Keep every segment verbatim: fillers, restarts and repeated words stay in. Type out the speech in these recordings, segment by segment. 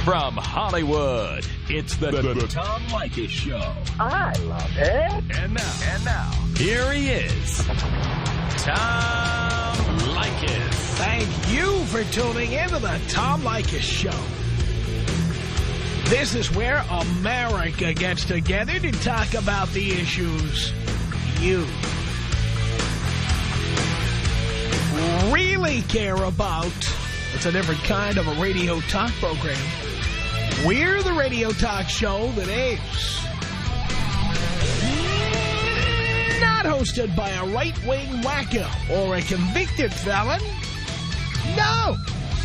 From Hollywood, it's the, the, the Tom Leykis Show. I love it. And now, and now, here he is, Tom Leykis. Thank you for tuning in to the Tom Leykis Show. This is where America gets together to talk about the issues you really care about. It's a different kind of a radio talk program. We're the radio talk show that is not hosted by a right-wing wacko or a convicted felon. No.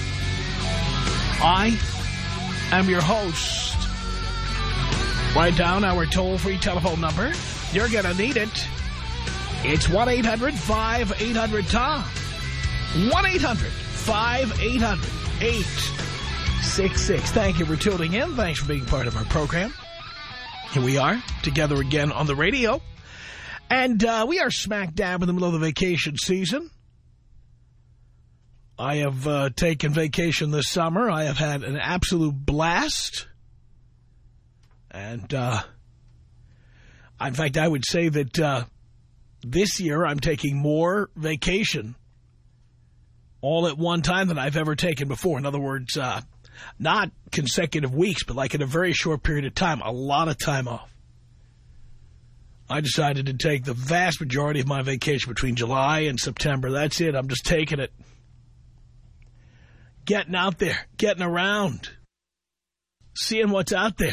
I am your host. Write down our toll-free telephone number. You're going to need it. It's one eight hundred five eight hundred Tom. one eight hundred five eight hundred eight six six. Thank you for tuning in. Thanks for being part of our program. Here we are, together again on the radio. And uh, we are smack dab in the middle of the vacation season. I have uh, taken vacation this summer. I have had an absolute blast. And, uh, in fact, I would say that uh, this year I'm taking more vacation all at one time than I've ever taken before. In other words, uh, not consecutive weeks, but like in a very short period of time, a lot of time off. I decided to take the vast majority of my vacation between July and September. That's it. I'm just taking it. Getting out there, getting around, seeing what's out there.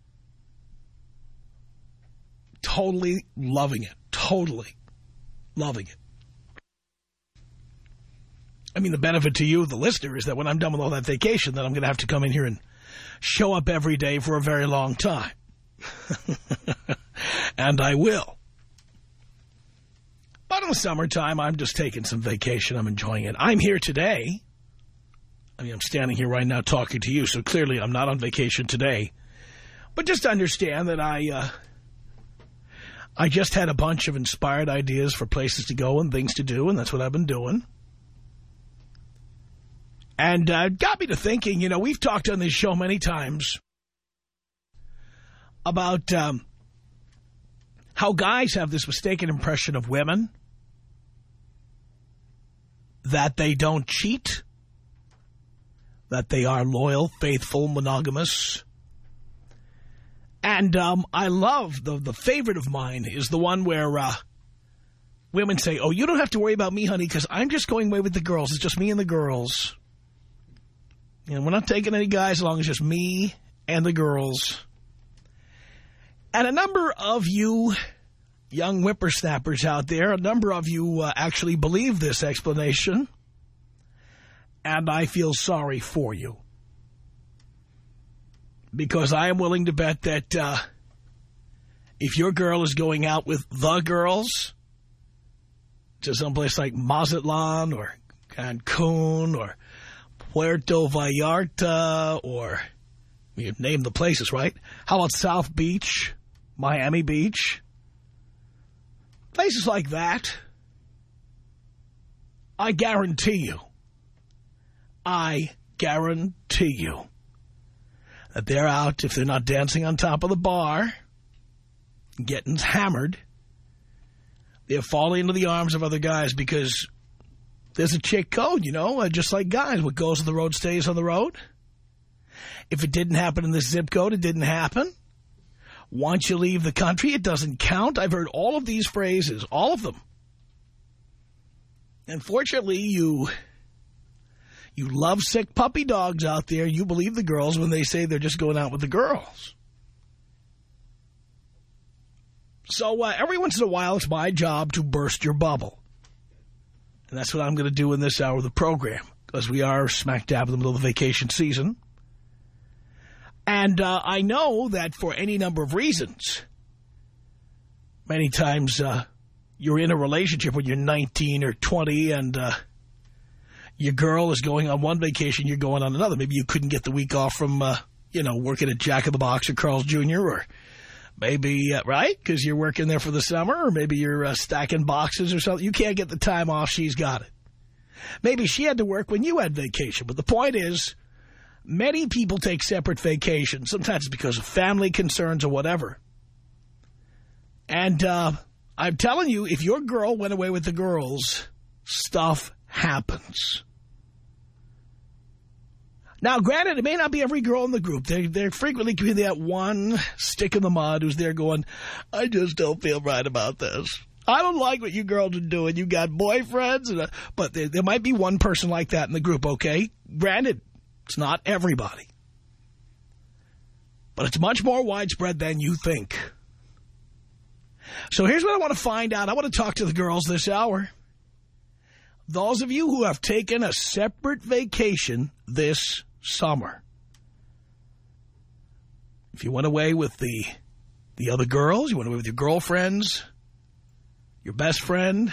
Totally loving it. Totally loving it. I mean, the benefit to you, the listener, is that when I'm done with all that vacation, then I'm going to have to come in here and show up every day for a very long time. And I will. But in the summertime, I'm just taking some vacation. I'm enjoying it. I'm here today. I mean, I'm standing here right now talking to you, so clearly I'm not on vacation today. But just understand that I, uh, I just had a bunch of inspired ideas for places to go and things to do, and that's what I've been doing. And uh, it got me to thinking, you know, we've talked on this show many times about um, how guys have this mistaken impression of women, that they don't cheat, that they are loyal, faithful, monogamous. And um, I love, the, the favorite of mine is the one where uh, women say, oh, you don't have to worry about me, honey, because I'm just going away with the girls. It's just me and the girls. And we're not taking any guys along. It's just me and the girls. And a number of you young whippersnappers out there, a number of you uh, actually believe this explanation. And I feel sorry for you. Because I am willing to bet that uh, if your girl is going out with the girls to someplace like Mazatlan or Cancun or Puerto Vallarta, or you name the places, right? How about South Beach, Miami Beach? Places like that. I guarantee you, I guarantee you that they're out, if they're not dancing on top of the bar, getting hammered, they're falling into the arms of other guys because there's a chick code, you know, just like guys. What goes on the road stays on the road. If it didn't happen in this zip code, it didn't happen. Once you leave the country, it doesn't count. I've heard all of these phrases, all of them. Unfortunately, you, you lovesick puppy dogs out there, you believe the girls when they say they're just going out with the girls. So uh, every once in a while, it's my job to burst your bubble. And that's what I'm going to do in this hour of the program, because we are smack dab in the middle of the vacation season. And uh, I know that for any number of reasons, many times uh, you're in a relationship when you're nineteen or twenty and uh, your girl is going on one vacation, you're going on another. Maybe you couldn't get the week off from, uh, you know, working at Jack in the Box or Carl's Junior, or maybe, uh, right, because you're working there for the summer, or maybe you're uh, stacking boxes or something. You can't get the time off. She's got it. Maybe she had to work when you had vacation. But the point is, Many people take separate vacations. Sometimes it's because of family concerns or whatever. And uh, I'm telling you, if your girl went away with the girls, stuff happens. Now, granted, it may not be every girl in the group. They, they're frequently giving that one stick in the mud who's there going, I just don't feel right about this. I don't like what you girls are doing. You got boyfriends. And a, but there, there might be one person like that in the group, okay? Granted, it's not everybody. But it's much more widespread than you think. So here's what I want to find out. I want to talk to the girls this hour. Those of you who have taken a separate vacation this summer. If you went away with the the other girls, you went away with your girlfriends, your best friend.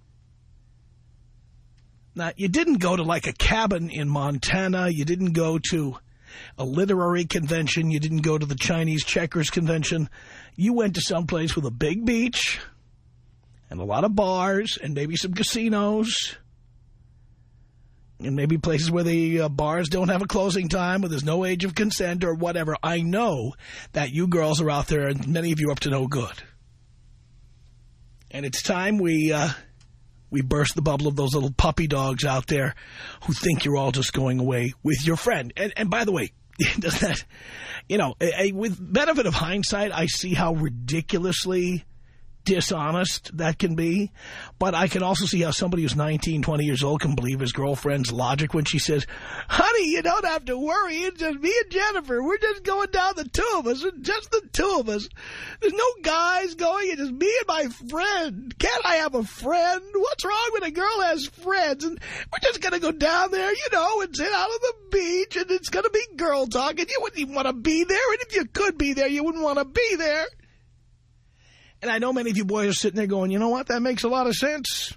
Now, you didn't go to like a cabin in Montana. You didn't go to a literary convention. You didn't go to the Chinese checkers convention. You went to someplace with a big beach and a lot of bars and maybe some casinos. And maybe places where the uh, bars don't have a closing time, or there's no age of consent or whatever. I know that you girls are out there, and many of you are up to no good. And it's time we uh, we burst the bubble of those little puppy dogs out there who think you're all just going away with your friend. And, and by the way, does that, you know, a, a, with benefit of hindsight, I see how ridiculously dishonest that can be, but I can also see how somebody who's nineteen, twenty years old can believe his girlfriend's logic when she says, honey, you don't have to worry, it's just me and Jennifer, we're just going down, the two of us, just the two of us, there's no guys going, it's just me and my friend. Can't I have a friend? What's wrong when a girl has friends? And we're just going to go down there, you know, and sit out on the beach, and it's going to be girl talk, and you wouldn't even want to be there, and if you could be there, you wouldn't want to be there. And I know many of you boys are sitting there going, you know what, that makes a lot of sense.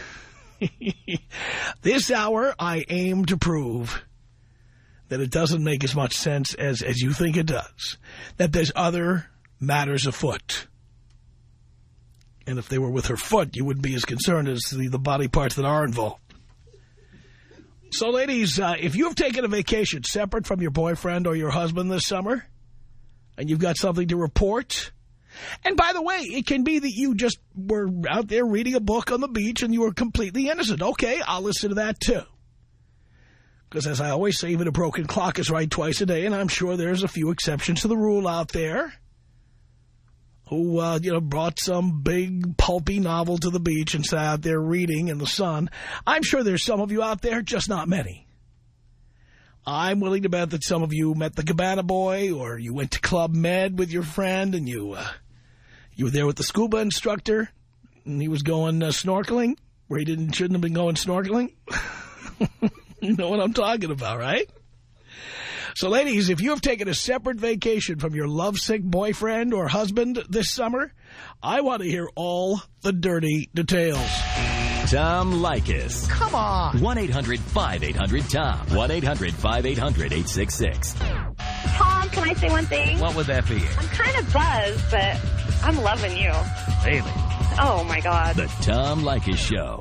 This hour, I aim to prove that it doesn't make as much sense as, as you think it does. That there's other matters afoot. And if they were with her foot, you wouldn't be as concerned as the, the body parts that are involved. So, ladies, uh, if you've taken a vacation separate from your boyfriend or your husband this summer, and you've got something to report... And by the way, it can be that you just were out there reading a book on the beach and you were completely innocent. Okay, I'll listen to that too. Because as I always say, even a broken clock is right twice a day, and I'm sure there's a few exceptions to the rule out there who, uh, you know, brought some big pulpy novel to the beach and sat out there reading in the sun. I'm sure there's some of you out there, just not many. I'm willing to bet that some of you met the Cabana Boy, or you went to Club Med with your friend and you... Uh, You were there with the scuba instructor, and he was going uh, snorkeling, where he didn't shouldn't have been going snorkeling. You know what I'm talking about, right? So, ladies, if you have taken a separate vacation from your lovesick boyfriend or husband this summer, I want to hear all the dirty details. Tom Leykis. Come on. one eight hundred five eight hundred Tom. one eight hundred five eight hundred eight six six. Tom, can I say one thing? What would that be? I'm kind of buzzed, but I'm loving you. Really? Oh, my God. The Tom Leykis Show.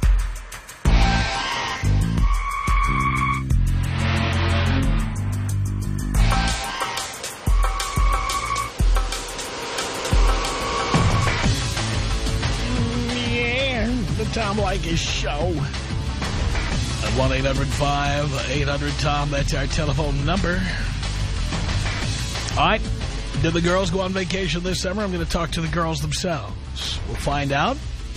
Yeah, the Tom Leykis Show. At one eight hundred five eight hundred Tom, that's our telephone number. All right. Did the girls go on vacation this summer? I'm going to talk to the girls themselves. We'll find out.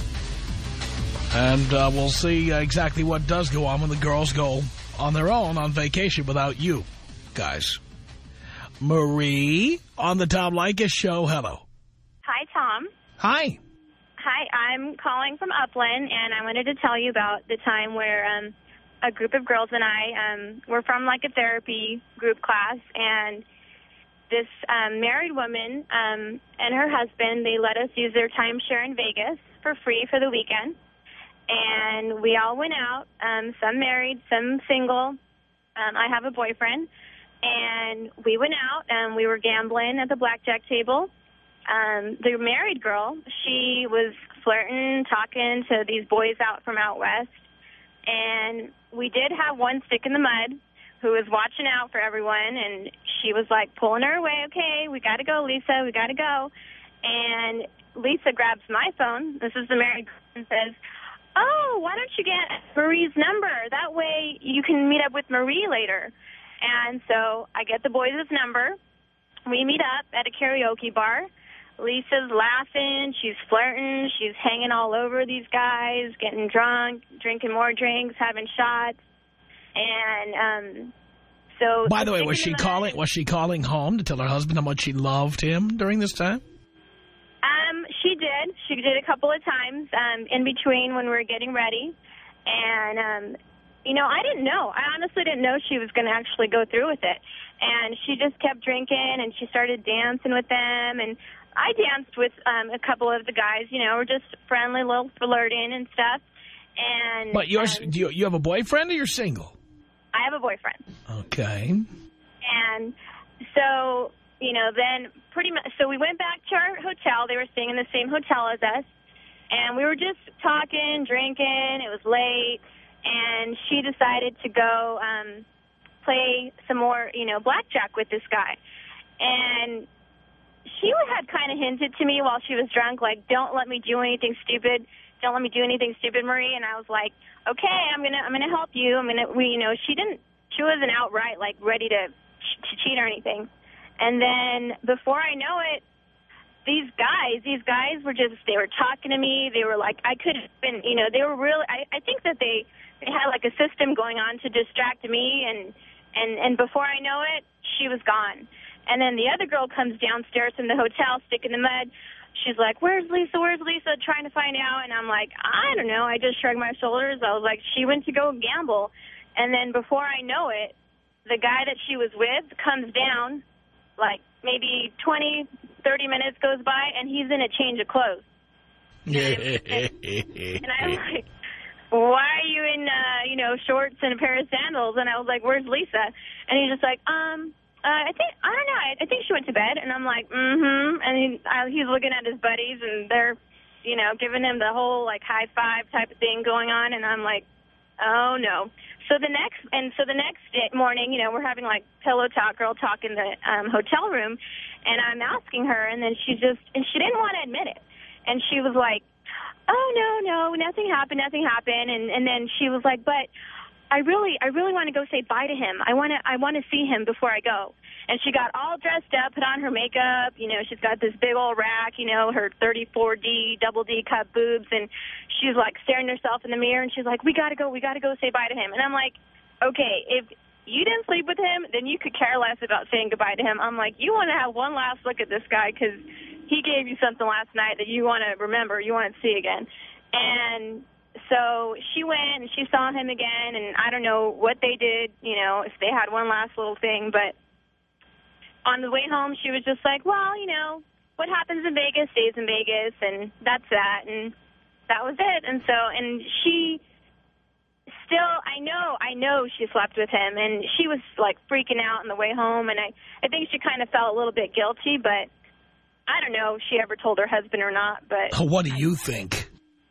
And uh, we'll see uh, exactly what does go on when the girls go on their own on vacation without you guys. Marie on the Tom Leykis Show. Hello. Hi, Tom. Hi. Hi, I'm calling from Upland, and I wanted to tell you about the time where um, a group of girls and I um, were from like a therapy group class, and this um, married woman um, and her husband, they let us use their timeshare in Vegas for free for the weekend. And we all went out, um, some married, some single. Um, I have a boyfriend. And we went out, and we were gambling at the blackjack table. Um, the married girl, she was flirting, talking to these boys out from out west. And we did have one stick in the mud. who was watching out for everyone, and she was, like, pulling her away. Okay, we got to go, Lisa, we got to go. And Lisa grabs my phone. This is the married girl, and says, oh, why don't you get Marie's number? That way you can meet up with Marie later. And so I get the boys' number. We meet up at a karaoke bar. Lisa's laughing. She's flirting. She's hanging all over these guys, getting drunk, drinking more drinks, having shots. And um, so... By the way, was she calling Was she calling home to tell her husband how much she loved him during this time? Um, she did. She did a couple of times um, in between when we were getting ready. And, um, you know, I didn't know. I honestly didn't know she was going to actually go through with it. And she just kept drinking, and she started dancing with them. And I danced with um, a couple of the guys, you know, we're just friendly, little flirting and stuff. And But you're, um, do you, you have a boyfriend or you're single? I have a boyfriend. Okay. And so, you know, then pretty much, so we went back to our hotel. They were staying in the same hotel as us. And we were just talking, drinking. It was late. And she decided to go um, play some more, you know, blackjack with this guy. And she had kind of hinted to me while she was drunk, like, don't let me do anything stupid. Don't let me do anything stupid, Marie. And I was like, okay, I'm gonna, I'm gonna help you. I'm gonna, we, you know, she didn't, she wasn't outright like ready to, to cheat or anything. And then before I know it, these guys, these guys were just, they were talking to me. They were like, I could have been, you know, they were really, I, I think that they, they had like a system going on to distract me. And, and, and before I know it, she was gone. And then the other girl comes downstairs from the hotel, stick in the mud. She's like, where's Lisa? Where's Lisa? Trying to find out. And I'm like, I don't know. I just shrugged my shoulders. I was like, she went to go gamble. And then before I know it, the guy that she was with comes down, like maybe twenty, thirty minutes goes by, and he's in a change of clothes. and, and I'm like, why are you in, uh, you know, shorts and a pair of sandals? And I was like, where's Lisa? And he's just like, um... Uh, I think, I don't know, I, I think she went to bed, and I'm like, mm-hmm, and he, uh, he's looking at his buddies, and they're, you know, giving him the whole, like, high five type of thing going on, and I'm like, oh, no. So the next, and so the next day, morning, you know, we're having, like, pillow talk, girl talk in the um, hotel room, and I'm asking her, and then she just, and she didn't want to admit it, and she was like, oh, no, no, nothing happened, nothing happened, and, and then she was like, but I really, I really want to go say bye to him. I want to, I want to see him before I go. And she got all dressed up, put on her makeup. You know, she's got this big old rack, you know, her thirty-four D, double D cup boobs. And she's like staring herself in the mirror. And she's like, we got to go, we got to go say bye to him. And I'm like, okay, if you didn't sleep with him, then you could care less about saying goodbye to him. I'm like, you want to have one last look at this guy because he gave you something last night that you want to remember, you want to see again. And so she went and she saw him again, and I don't know what they did, you know, if they had one last little thing. But on the way home, she was just like, well, you know, what happens in Vegas stays in Vegas, and that's that. And that was it. And so, and she still, I know, I know she slept with him, and she was, like, freaking out on the way home. And I, I think she kind of felt a little bit guilty, but I don't know if she ever told her husband or not. But what do you think?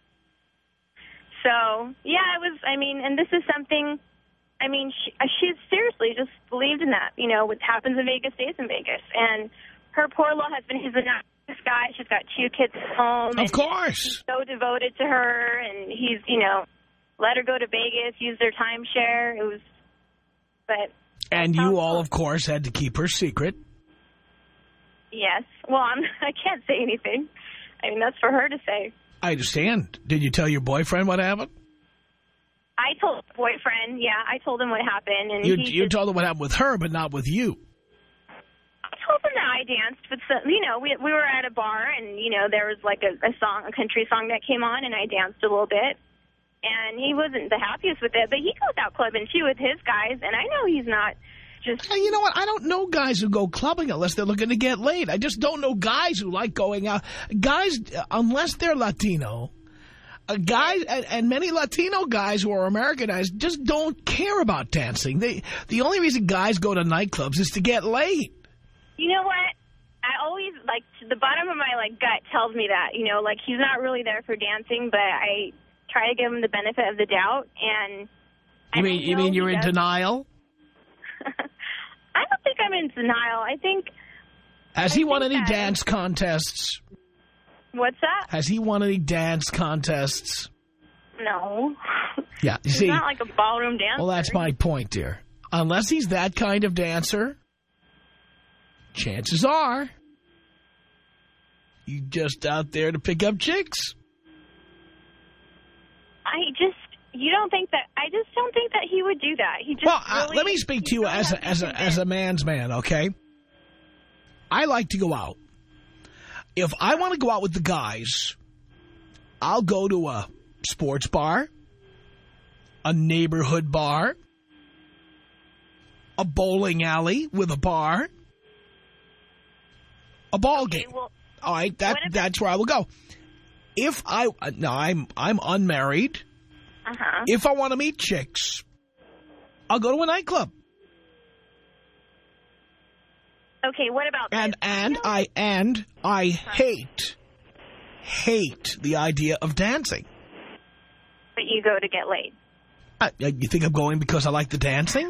So, yeah, it was, I mean, and this is something, I mean, she, she seriously just believed in that, you know, what happens in Vegas stays in Vegas. And her poor little husband, he's a nice guy. She's got two kids at home. Of course. He's so devoted to her, and he's, you know, let her go to Vegas, use their timeshare. It was, but. And you all, of course, had to keep her secret. Yes. Well, I'm, I can't say anything. I mean, that's for her to say. I understand. Did you tell your boyfriend what happened? I told the boyfriend, yeah, I told him what happened. And You, he you just, told him what happened with her, but not with you. I told him that I danced with some, you know, we we were at a bar, and, you know, there was like a, a song, a country song that came on, and I danced a little bit. And he wasn't the happiest with it, but he goes out clubbing, too, with his guys, and I know he's not just... You know what? I don't know guys who go clubbing unless they're looking to get laid. I just don't know guys who like going out. Guys, unless they're Latino, uh, guys, and, and many Latino guys who are Americanized just don't care about dancing. They, the only reason guys go to nightclubs is to get laid. You know what? I always, like, the bottom of my, like, gut tells me that, you know, like, he's not really there for dancing, but I try to give him the benefit of the doubt, and... You mean, you mean you're in denial? I don't think I'm in denial. I think... Has I he won any that, dance contests? What's that? Has he won any dance contests? No. Yeah, you He's see... not like a ballroom dancer. Well, that's my point, dear. Unless he's that kind of dancer, chances are you're just out there to pick up chicks. I just... You don't think that... I just don't think that he would do that. He just Well, uh, really, let me speak to you as a, as a, as a man's man, okay? I like to go out. If I want to go out with the guys, I'll go to a sports bar, a neighborhood bar, a bowling alley with a bar, a ball okay, game. Well, All right, that that's where I will go. If I no, I'm I'm unmarried. Uh-huh. If I want to meet chicks, I'll go to a nightclub. Okay, what about And this? and I and I hate hate the idea of dancing. But you go to get laid. Uh, you think I'm going because I like the dancing?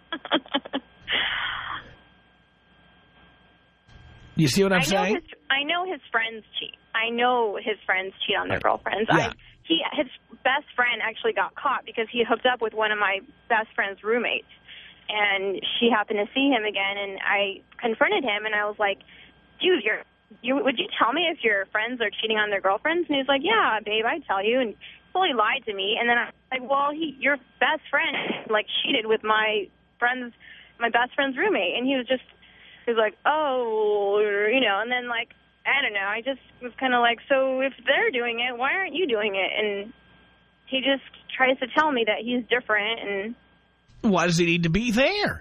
You see what I'm I know saying? His, I know his friends cheat. I know his friends cheat on their girlfriends. Yeah. I, he, his best friend actually got caught because he hooked up with one of my best friend's roommates. And she happened to see him again, and I confronted him, and I was like, dude, you're, you, would you tell me if your friends are cheating on their girlfriends? And he was like, yeah, babe, I'd tell you. And he fully lied to me. And then I was like, well, he, your best friend, like, cheated with my friend's, my best friend's roommate. And he was just, he was like, oh, you know, and then, like, I don't know. I just was kind of like, so if they're doing it, why aren't you doing it? And he just tries to tell me that he's different. And why does he need to be there?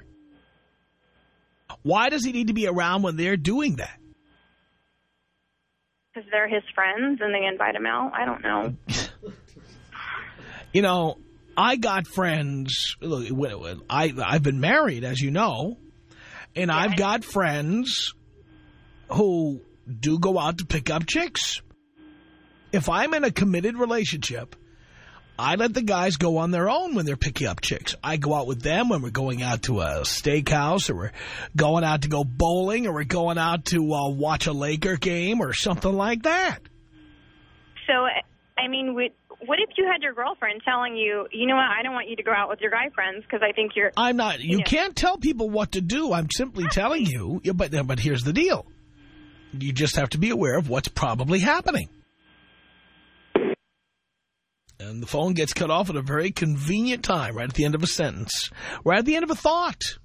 Why does he need to be around when they're doing that? because they're his friends and they invite him out. I don't know. You know, I got friends. Look, I, I've been married, as you know, and yeah. I've got friends who do go out to pick up chicks. If I'm in a committed relationship, I let the guys go on their own when they're picking up chicks. I go out with them when we're going out to a steakhouse, or we're going out to go bowling, or we're going out to uh, watch a Laker game or something like that. So, I mean, what if you had your girlfriend telling you, you know what, I don't want you to go out with your guy friends because I think you're... I'm not... You, you know. Can't tell people what to do. I'm simply telling you. But, but here's the deal. You just have to be aware of what's probably happening. And the phone gets cut off at a very convenient time, right at the end of a sentence. Right at the end of a thought.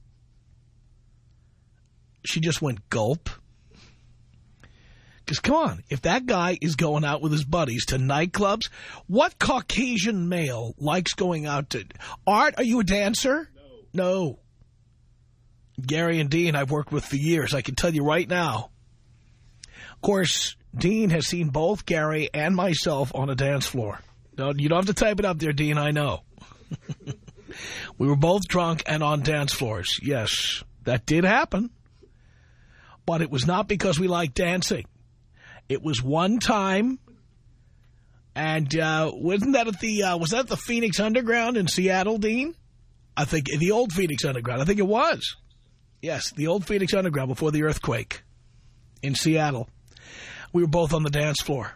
She just went gulp. Because, come on, if that guy is going out with his buddies to nightclubs, what Caucasian male likes going out to... Art, are you a dancer? No. No. Gary and Dean I've worked with for years. I can tell you right now. Of course, Dean has seen both Gary and myself on a dance floor. No, you don't have to type it up there, Dean, I know. We were both drunk and on dance floors. Yes, that did happen. But it was not because we liked dancing. It was one time, and uh, wasn't that at the, uh, was that the Phoenix Underground in Seattle, Dean? I think, the old Phoenix Underground, I think it was. Yes, the old Phoenix Underground before the earthquake in Seattle. We were both on the dance floor.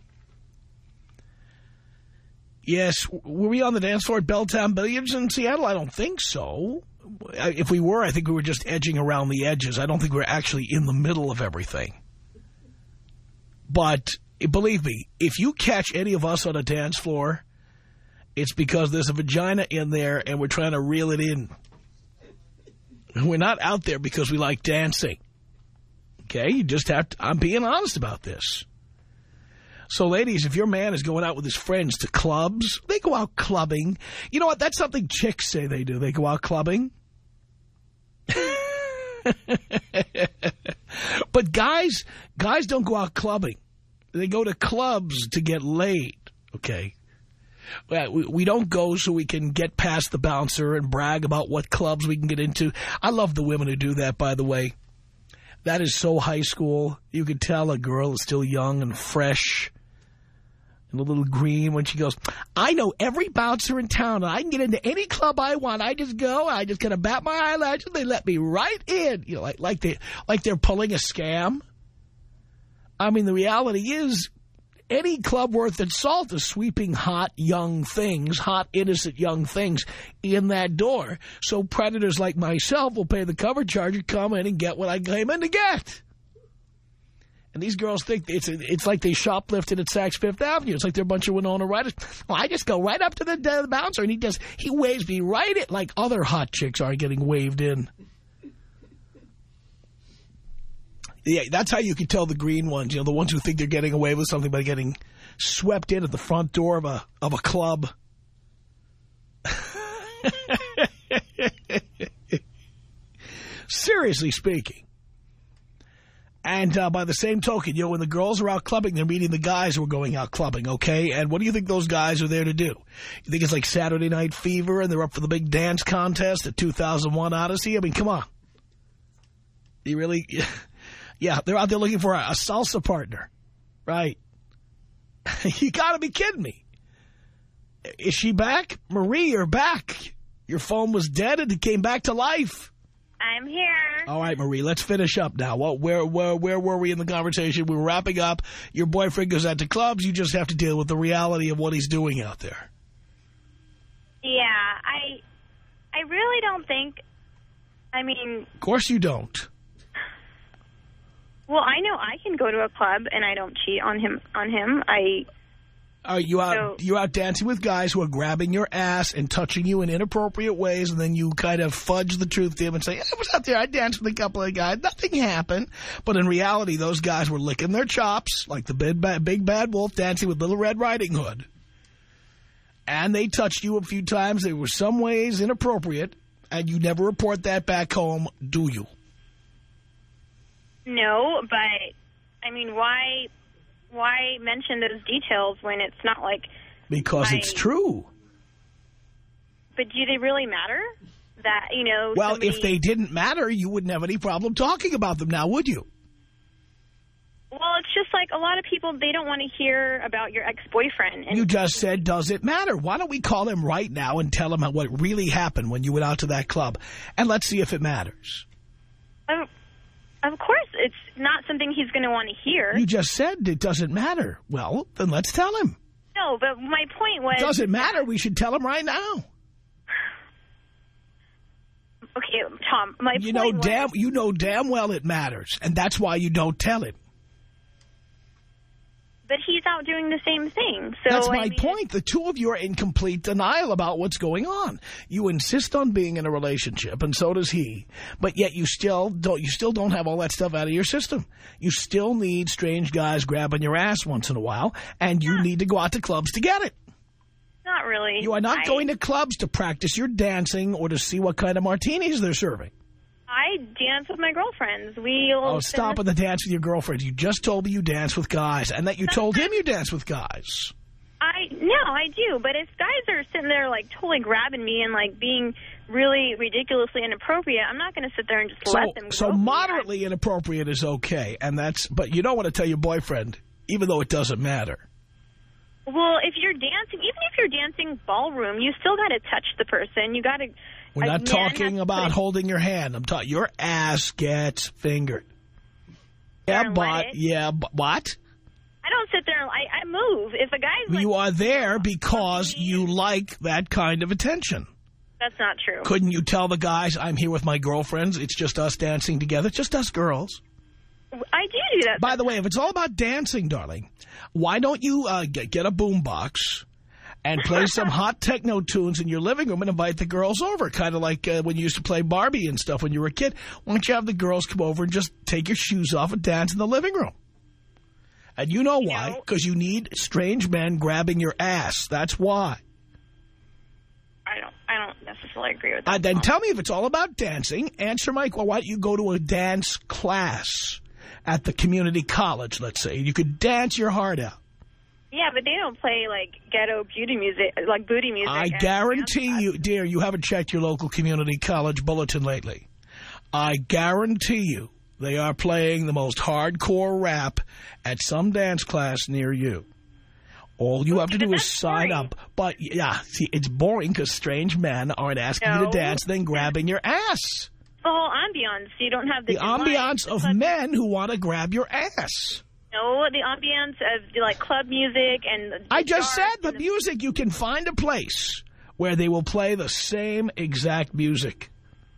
Yes, were we on the dance floor at Belltown Billiards in Seattle? I don't think so. If we were, I think we were just edging around the edges. I don't think we were actually in the middle of everything. But believe me, if you catch any of us on a dance floor, it's because there's a vagina in there and we're trying to reel it in. We're not out there because we like dancing. Okay, you just have to, I'm being honest about this. So, ladies, if your man is going out with his friends to clubs, they go out clubbing. You know what? That's something chicks say they do. They go out clubbing. But guys, guys don't go out clubbing. They go to clubs to get laid, okay? We, we don't go so we can get past the bouncer and brag about what clubs we can get into. I love the women who do that, by the way. That is so high school. You could tell a girl is still young and fresh. in a little green when she goes, I know every bouncer in town, and I can get into any club I want. I just go, I just kind of bat my eyelashes, and they let me right in. You know, like, like, they, like they're pulling a scam. I mean, the reality is, any club worth its salt is sweeping hot young things, hot innocent young things in that door. So predators like myself will pay the cover charge and come in and get what I came in to get. And these girls think it's it's like they shoplifted at Saks Fifth Avenue. It's like they're a bunch of Winona Riders. Well, I just go right up to the, the bouncer and he does he waves me right in, like other hot chicks are getting waved in. Yeah, that's how you can tell the green ones, you know, the ones who think they're getting away with something by getting swept in at the front door of a of a club. Seriously speaking. And uh, by the same token, you know, when the girls are out clubbing, they're meeting the guys who are going out clubbing, okay? And what do you think those guys are there to do? You think it's like Saturday Night Fever and they're up for the big dance contest at two thousand one Odyssey? I mean, come on. You really... Yeah, they're out there looking for a, a salsa partner. Right. You got to be kidding me. Is she back? Marie, you're back. Your phone was dead and it came back to life. I'm here. All right, Marie, let's finish up now. What, where, where, where were we in the conversation? We were wrapping up. Your boyfriend goes out to clubs. You just have to deal with the reality of what he's doing out there. Yeah, I, I really don't think, I mean... Of course you don't. Well, I know I can go to a club and I don't cheat on him. On him, I. Are you out? So, you out dancing with guys who are grabbing your ass and touching you in inappropriate ways, and then you kind of fudge the truth to him and say, "I was out there. I danced with a couple of guys. Nothing happened." But in reality, those guys were licking their chops like the big bad, big bad wolf dancing with Little Red Riding Hood, and they touched you a few times. They were some ways inappropriate, and you never report that back home, do you? No, but, I mean, why why mention those details when it's not like... Because my, it's true. But do they really matter? That, you know... Well, somebody, if they didn't matter, you wouldn't have any problem talking about them now, would you? Well, it's just like a lot of people, they don't want to hear about your ex-boyfriend. And you just said, does it matter? Why don't we call him right now and tell him what really happened when you went out to that club? And let's see if it matters. Oh. Of course, it's not something he's going to want to hear. You just said it doesn't matter. Well, then let's tell him. No, but my point was... It doesn't matter. We should tell him right now. Okay, Tom, my you point know was... Damn, you know damn well it matters, and that's why you don't tell him. But he's out doing the same thing. So That's my I mean, point. The two of you are in complete denial about what's going on. You insist on being in a relationship, and so does he. But yet you still don't. You still don't have all that stuff out of your system. You still need strange guys grabbing your ass once in a while, and you yeah. need to go out to clubs to get it. Not really. You are not I, going to clubs to practice your dancing or to see what kind of martinis they're serving. I dance with my girlfriends. We'll Oh, stop with the dance with your girlfriends. You just told me you dance with guys, and that you told him you dance with guys. I no, I do. But if guys are sitting there like totally grabbing me and like being really ridiculously inappropriate, I'm not going to sit there and just so, let them. So go moderately inappropriate is okay, and that's. But you don't want to tell your boyfriend, even though it doesn't matter. Well, if you're dancing, even if you're dancing ballroom, you still got to touch the person. You got to. We're not talking about holding your hand. I'm talking your ass gets fingered. Yeah, but yeah, but what? I don't sit there and I, I move. If a guy's like, you are there because you like that kind of attention. That's not true. Couldn't you tell the guys, I'm here with my girlfriends, it's just us dancing together, just us girls? I do do that. By the way, if it's all about dancing, darling, why don't you uh, get, get a boombox and play some hot techno tunes in your living room and invite the girls over, kind of like uh, when you used to play Barbie and stuff when you were a kid. Why don't you have the girls come over and just take your shoes off and dance in the living room? And you know why? Because you need strange men grabbing your ass. That's why. I don't I don't necessarily agree with that. Uh, then tell me if it's all about dancing. Answer my question. Why don't you go to a dance class at the community college, let's say? You could dance your heart out. Yeah, but they don't play, like, ghetto beauty music, like booty music. I guarantee you, dear, you haven't checked your local community college bulletin lately. I guarantee you they are playing the most hardcore rap at some dance class near you. All you have to do is sign boring. up. But, yeah, see, it's boring because strange men aren't asking No. you to dance, then grabbing your ass. The whole ambiance. You don't have the, The ambiance lights, of men who want to grab your ass. No, the ambiance of like club music and. The I just stars said the and music. You can find a place where they will play the same exact music.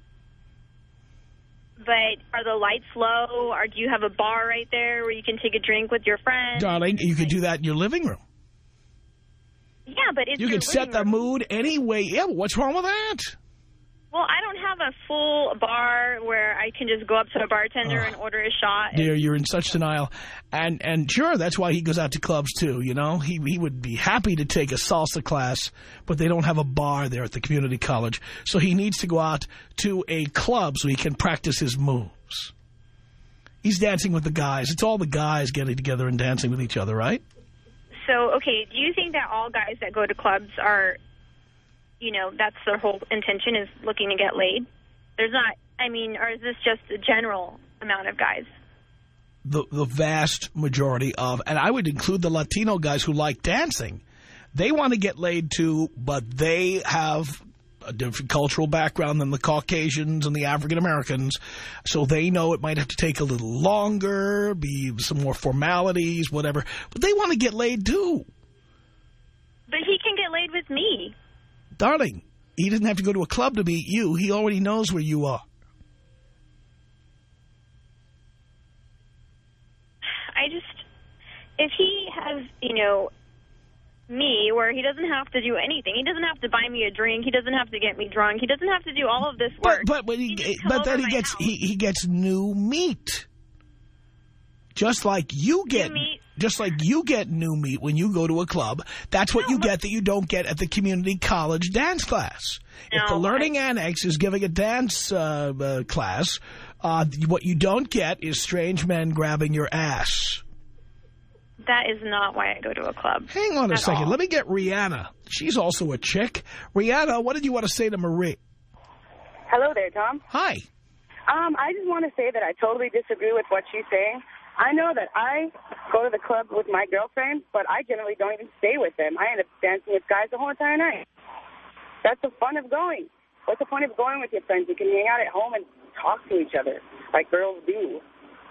But are the lights low? Or do you have a bar right there where you can take a drink with your friends? Darling, you can do that in your living room. Yeah, but it's You your can set living the room. mood any way. Yeah, but what's wrong with that? Well, I don't have a full bar where I can just go up to a bartender Oh. and order a shot. Dear, you're in such denial. And and sure, that's why he goes out to clubs, too, you know? He, he would be happy to take a salsa class, but they don't have a bar there at the community college. So he needs to go out to a club so he can practice his moves. He's dancing with the guys. It's all the guys getting together and dancing with each other, right? So, okay, do you think that all guys that go to clubs are, you know, that's their whole intention is looking to get laid? There's not, I mean, or is this just a general amount of guys? The, the vast majority of, and I would include the Latino guys who like dancing. They want to get laid too, but they have a different cultural background than the Caucasians and the African Americans, so they know it might have to take a little longer, be some more formalities, whatever. But they want to get laid too. But he can get laid with me. Darling, he doesn't have to go to a club to meet you. He already knows where you are. I just, if he has, you know, me, where he doesn't have to do anything. He doesn't have to buy me a drink. He doesn't have to get me drunk. He doesn't have to do all of this work. But but but, he, he but then he gets he, he gets new meat. Just like you get, meat? just like you get new meat when you go to a club. That's what No, you but- get that you don't get at the community college dance class. if the No, Learning I- Annex is giving a dance uh, uh, class, uh, what you don't get is strange men grabbing your ass. That is not why I go to a club. Hang on a At second. all. Let me get Rihanna. She's also a chick. Rihanna, what did you want to say to Marie? Hello there, Tom. Hi. Um, I just want to say that I totally disagree with what she's saying. I know that I go to the club with my girlfriend, but I generally don't even stay with them. I end up dancing with guys the whole entire night. That's the fun of going. What's the point of going with your friends? You can hang out at home and talk to each other like girls do.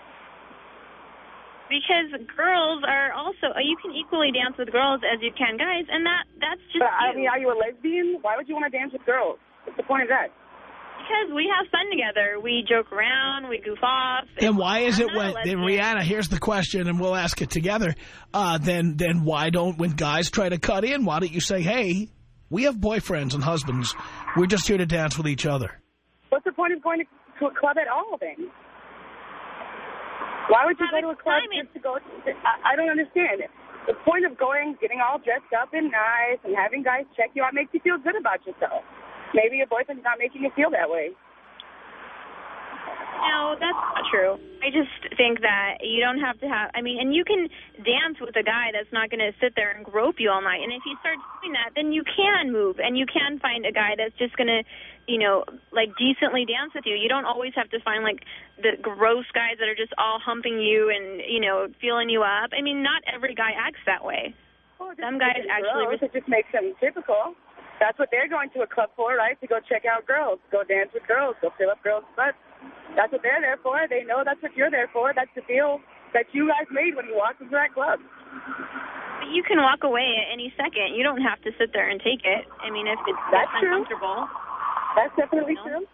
Because girls are also, you can equally dance with girls as you can guys, and that that's just But, I you. mean, are you a lesbian? Why would you want to dance with girls? What's the point of that? Because we have fun together. We joke around, we goof off. Then why is I'm it not a when, then lesbian. Rihanna, here's the question, and we'll ask it together. Uh, then, then why don't, when guys try to cut in, why don't you say, hey, we have boyfriends and husbands. We're just here to dance with each other. What's the point of going to, to a club at all, then? Why would you Have go a to a club time in- just to go? To, I, I don't understand. The point of going, getting all dressed up and nice and having guys check you out makes you feel good about yourself. Maybe your boyfriend's not making you feel that way. No, that's not true. I just think that you don't have to have, I mean, and you can dance with a guy that's not going to sit there and grope you all night. And if he starts doing that, then you can move and you can find a guy that's just going to, you know, like decently dance with you. You don't always have to find like the gross guys that are just all humping you and, you know, feeling you up. I mean, not every guy acts that way. Well, just Some guys because actually girls, it just makes them typical. That's what they're going to a club for, right? To go check out girls, go dance with girls, go fill up girls' butts. That's what they're there for. They know that's what you're there for. That's the deal that you guys made when you walked into that club. But you can walk away at any second. You don't have to sit there and take it. I mean, if it's That's that's true. uncomfortable. That's definitely No. true.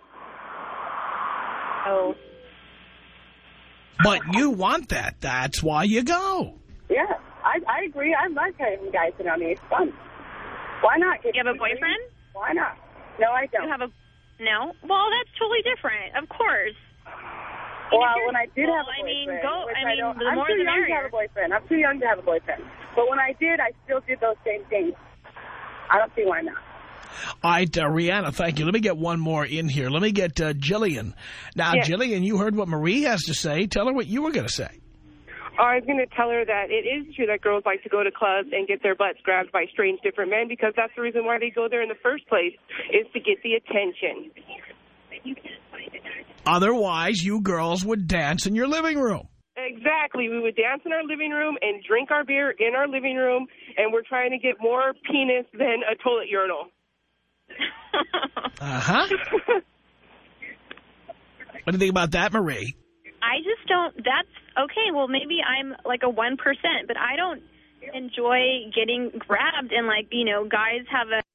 Oh. But you want that. That's why you go. Yeah, I, I agree. I like having guys around me. It's fun. Why not? You have a boyfriend? Why not? No, I don't. You have a no? Well, that's totally different. Of course. Well, if you're when I did have a single, I boyfriend, mean, go. which I mean, don't, the I'm more too the young to have merrier. a boyfriend. I'm too young to have a boyfriend. But when I did, I still did those same things. I don't see why not. All right, uh, Rihanna, thank you. Let me get one more in here. Let me get uh, Jillian. Now, Yes. Jillian, you heard what Marie has to say. Tell her what you were going to say. I was going to tell her that it is true that girls like to go to clubs and get their butts grabbed by strange different men because that's the reason why they go there in the first place, is to get the attention. Otherwise, you girls would dance in your living room. Exactly. We would dance in our living room and drink our beer in our living room, and we're trying to get more penis than a toilet urinal. Uh-huh. What do you think about that, Marie? I just don't, that's, okay, well, maybe I'm like a one percent, but I don't enjoy getting grabbed and, like, you know, guys have a,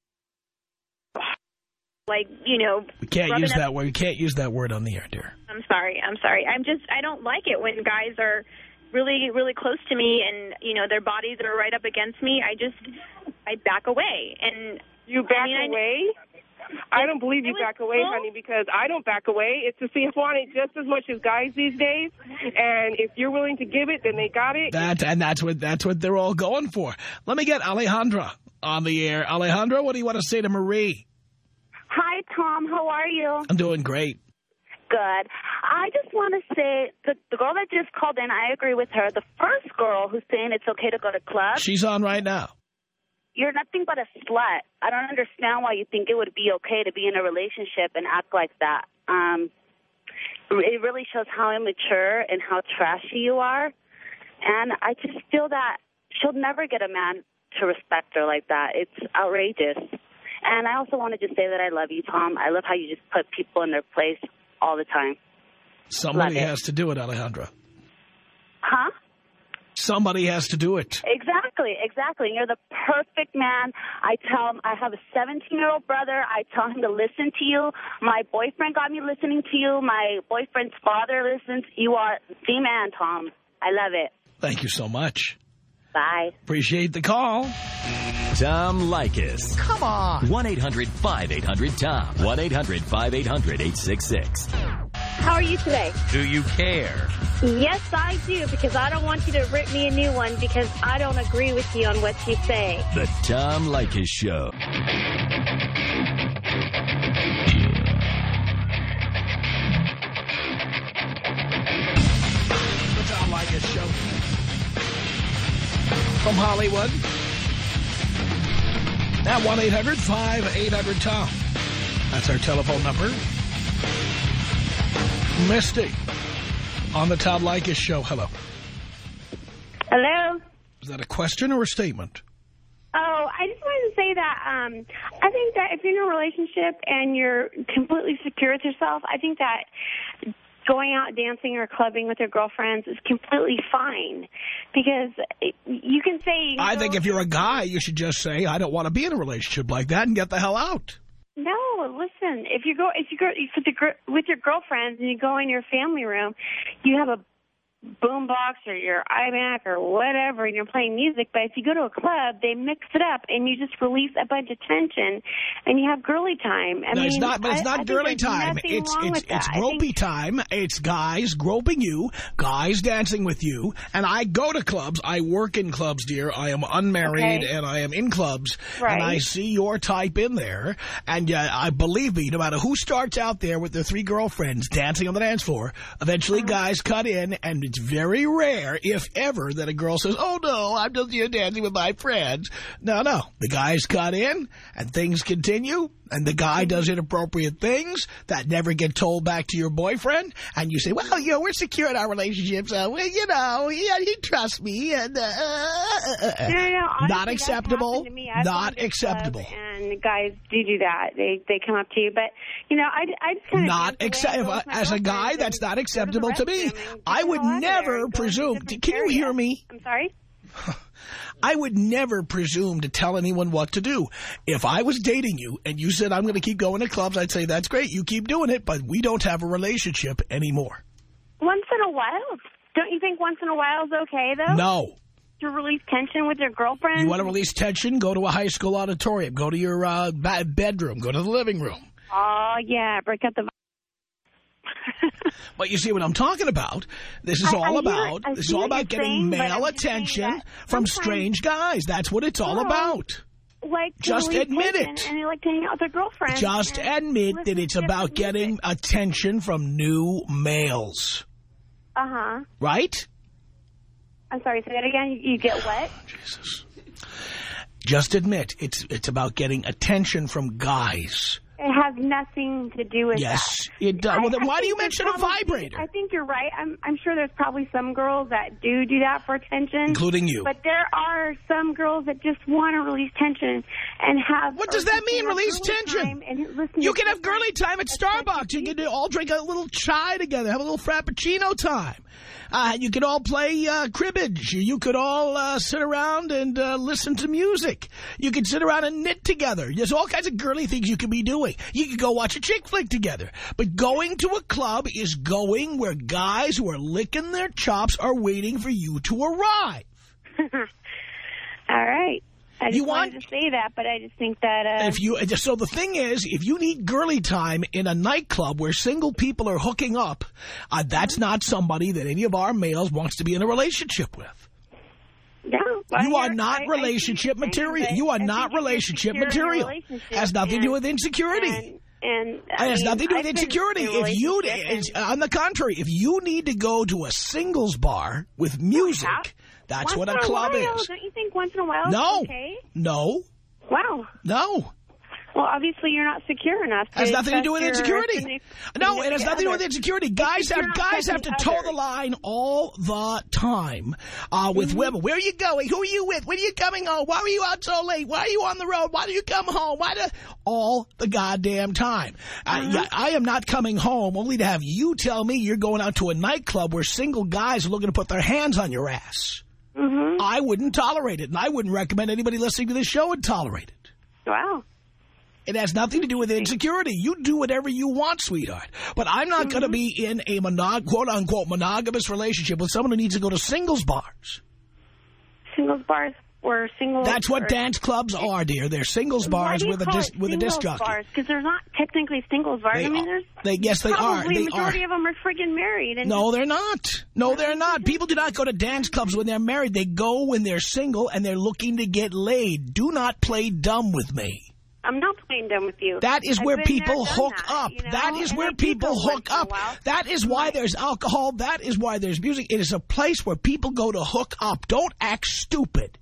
like, you know. We can't use that word. We can't use that word on the air, dear. I'm sorry. I'm sorry. I'm just, I don't like it when guys are really, really close to me and, you know, their bodies are right up against me. I just, I back away. And you back I mean, away? I, I don't believe you back away, cool. honey, because I don't back away. It's to see if want it just as much as guys these days. And if you're willing to give it, then they got it. That, and that's what, that's what they're all going for. Let me get Alejandra on the air. Alejandra, what do you want to say to Marie? Hi, Tom. How are you? I'm doing great. Good. I just want to say, the, the girl that just called in, I agree with her. The first girl who's saying it's okay to go to clubs. She's on right now. You're nothing but a slut. I don't understand why you think it would be okay to be in a relationship and act like that. Um, it really shows how immature and how trashy you are. And I just feel that she'll never get a man to respect her like that. It's outrageous. And I also wanted to say that I love you, Tom. I love how you just put people in their place all the time. Somebody has to do it, Alejandra. Huh? Somebody has to do it. Exactly, exactly. You're the perfect man. I tell him I have a seventeen-year-old brother. I tell him to listen to you. My boyfriend got me listening to you. My boyfriend's father listens. You are the man, Tom. I love it. Thank you so much. Bye. Appreciate the call. Tom Leykis. Come on. one eight hundred five eight hundred Tom. one eight hundred five eight hundred eight six six. How are you today? Do you care? Yes, I do, because I don't want you to rip me a new one because I don't agree with you on what you say. The Tom Leykis Show. The Tom Leykis Show. From Hollywood. At one eight hundred five eight hundred Tom. That's our telephone number. Misty on the Tom Leykis Show. Hello. Hello? Is that a question or a statement? Oh, I just wanted to say that um, I think that if you're in a relationship and you're completely secure with yourself, I think that going out dancing or clubbing with your girlfriends is completely fine. Because it, you can say... You I know, think if you're a guy, you should just say, I don't want to be in a relationship like that and get the hell out. No, listen. If you go, if you go with, the, with your girlfriends and you go in your family room, you have a boombox or your iMac or whatever, and you're playing music. But if you go to a club, they mix it up and you just release a bunch of tension, and you have girly time. I no, mean, it's not. But it's I, not I girly time. It's it's it's gropey time. It's guys groping you, guys dancing with you. And I go to clubs. I work in clubs, dear. I am unmarried, okay. and I am in clubs. Right. And I see your type in there. And uh, I believe me, no matter who starts out there with their three girlfriends dancing on the dance floor, eventually uh-huh. guys cut in, and it's very rare, if ever, that a girl says, oh, no, I'm just here dancing with my friends. No, no. The guys cut in, and things continue, and the guy does inappropriate things that never get told back to your boyfriend, and you say, well, you know, we're secure in our relationship, so, well, you know, he, he trusts me, and uh, uh, no, no, honestly, not acceptable, not acceptable. And guys do do that. They they come up to you, but, you know, I, I just kind of... Not acceptable. As a guy, that's not acceptable to me. I would never presume... Can you hear me? I'm sorry? I would never presume to tell anyone what to do. If I was dating you and you said, I'm going to keep going to clubs, I'd say, that's great, you keep doing it, but we don't have a relationship anymore. Once in a while? Don't you think once in a while is okay, though? No. To release tension with your girlfriend? You want to release tension? Go to a high school auditorium. Go to your uh, bedroom. Go to the living room. Oh, yeah, break up the... But you see what I'm talking about? This is I, all I about hear, this is all about getting saying, male attention from strange guys. That's what it's all oh, about. Like just admit it. And they like to hang out with their girlfriends. Just admit that it's about getting music. attention from new males. Uh-huh. Right? I'm sorry, say that again. You, you get what? Oh, Jesus. Just admit it's it's about getting attention from guys. It has nothing to do with yes, that. it does. Well, then I, why I do you think mention there's a probably- vibrator? I think you're right. I'm, I'm sure there's probably some girls that do do that for attention. Including you. But there are some girls that just want to release tension and have... What does that mean, release tension? You can have girly time at Starbucks. You can all drink a little chai together, have a little frappuccino time. Uh, you could all play uh, cribbage. You could all uh, sit around and uh, listen to music. You could sit around and knit together. There's all kinds of girly things you could be doing. You could go watch a chick flick together. But going to a club is going where guys who are licking their chops are waiting for you to arrive. All right. I just You want- wanted to say that, but I just think that... Uh, If you so the thing is, if you need girly time in a nightclub where single people are hooking up, uh, that's not somebody that any of our males wants to be in a relationship with. no, well, You are you're- not I- I see what relationship you're saying, material. but You are I think not if you're relationship secure in your material. relationship Has nothing to do and- with insecurity. And, and It I has mean, nothing to do with I've been insecurity. in a If you, relationship it's, and- on the contrary, if you need to go to a singles bar with music, that's once what a in club while, is. Don't you think once in a while No, is okay? no, Wow. no. Well, obviously you're not secure enough. To Has nothing to do with trust your insecurity. significant No, it has nothing to do with other. insecurity. Guys you're have not guys have to trusting toe others. the line all the time uh, with Mm-hmm. women. Where are you going? Who are you with? When are you coming home? Why were you out so late? Why are you on the road? Why do you come home? Why do all the goddamn time? Mm-hmm. I, I am not coming home only to have you tell me you're going out to a nightclub where single guys are looking to put their hands on your ass. Mm-hmm. I wouldn't tolerate it, and I wouldn't recommend anybody listening to this show would tolerate it. Wow. It has nothing to do with insecurity. You do whatever you want, sweetheart. But I'm not Mm-hmm. going to be in a monog quote-unquote monogamous relationship with someone who needs to go to singles bars. Singles bars or singles... That's what or, dance clubs are, dear. They're singles Why bars do you with a call disc it with a disc singles jockey. bars? Because they're not technically singles bars. They I mean, are. there's... They, yes, they are. Probably They the majority are. of them are friggin' married. And No, they're not. No, they're not. People do not go to dance clubs when they're married. They go when they're single and they're looking to get laid. Do not play dumb with me. I'm not playing dumb with you. That is I've where been people there, done hook that, up. you know? That is And where I do people go hook once in a up. while. That is why there's alcohol. That is why there's music. It is a place where people go to hook up. Don't act stupid.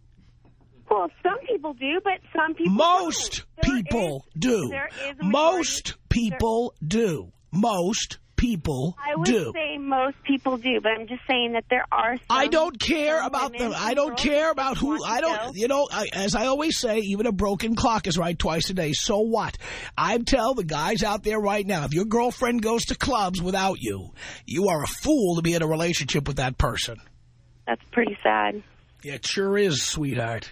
Well, some people do, but some people Most don't. There people is- do. There is a Most majority- people do. Most people I would do. say most people do, but I'm just saying that there are some... I don't care some about women them. I and don't girls care that about who. want to I go. don't, you know, I, as I always say, even a broken clock is right twice a day. So what? I tell the guys out there right now, if your girlfriend goes to clubs without you, you are a fool to be in a relationship with that person. That's pretty sad. It sure is, sweetheart.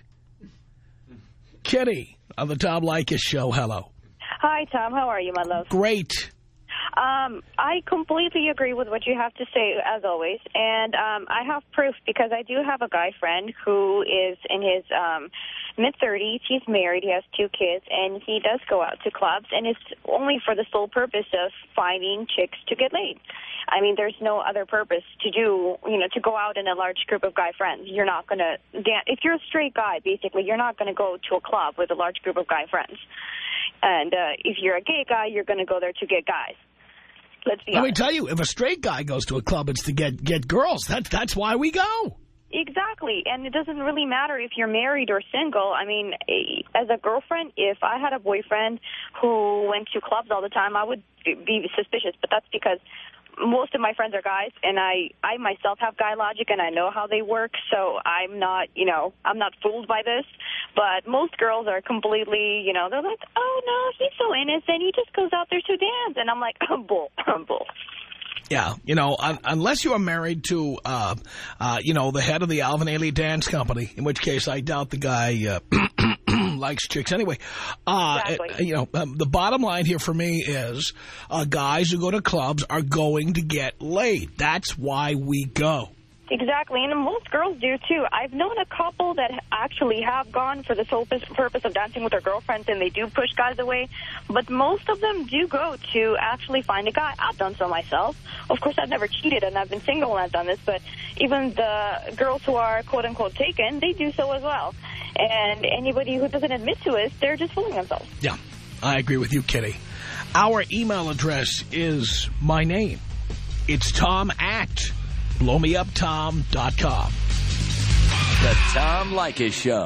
Kitty on the Tom Leykis show. Hello. Hi, Tom. How are you, my love? Great. Um, I completely agree with what you have to say, as always. And um, I have proof because I do have a guy friend who is in his um, mid-thirties. He's married. He has two kids. And he does go out to clubs. And it's only for the sole purpose of finding chicks to get laid. I mean, there's no other purpose to do, you know, to go out in a large group of guy friends. You're not going to dance. If you're a straight guy, basically, you're not going to go to a club with a large group of guy friends. And uh, if you're a gay guy, you're going to go there to get guys. Let's be Let honest. me tell you, if a straight guy goes to a club, it's to get, get girls. That's, that's why we go. Exactly. And it doesn't really matter if you're married or single. I mean, as a girlfriend, if I had a boyfriend who went to clubs all the time, I would be suspicious. But that's because most of my friends are guys, and I, I myself have guy logic, and I know how they work, so I'm not, you know, I'm not fooled by this. But most girls are completely, you know, they're like, oh, no, he's so innocent. He just goes out there to dance. And I'm like, oh, bull, oh, bull. Yeah, you know, un unless you are married to, uh, uh, you know, the head of the Alvin Ailey Dance Company, in which case I doubt the guy uh, likes chicks anyway. Uh, Exactly. You know, um, the bottom line here for me is uh, guys who go to clubs are going to get laid. That's why we go. Exactly, and most girls do, too. I've known a couple that actually have gone for the sole purpose of dancing with their girlfriends, and they do push guys away. But most of them do go to actually find a guy. I've done so myself. Of course, I've never cheated, and I've been single when I've done this. But even the girls who are, quote-unquote, taken, they do so as well. And anybody who doesn't admit to it, they're just fooling themselves. Yeah, I agree with you, Kitty. Our email address is my name. It's Tom at blow me up tom dot com. The Tom Leykis Show.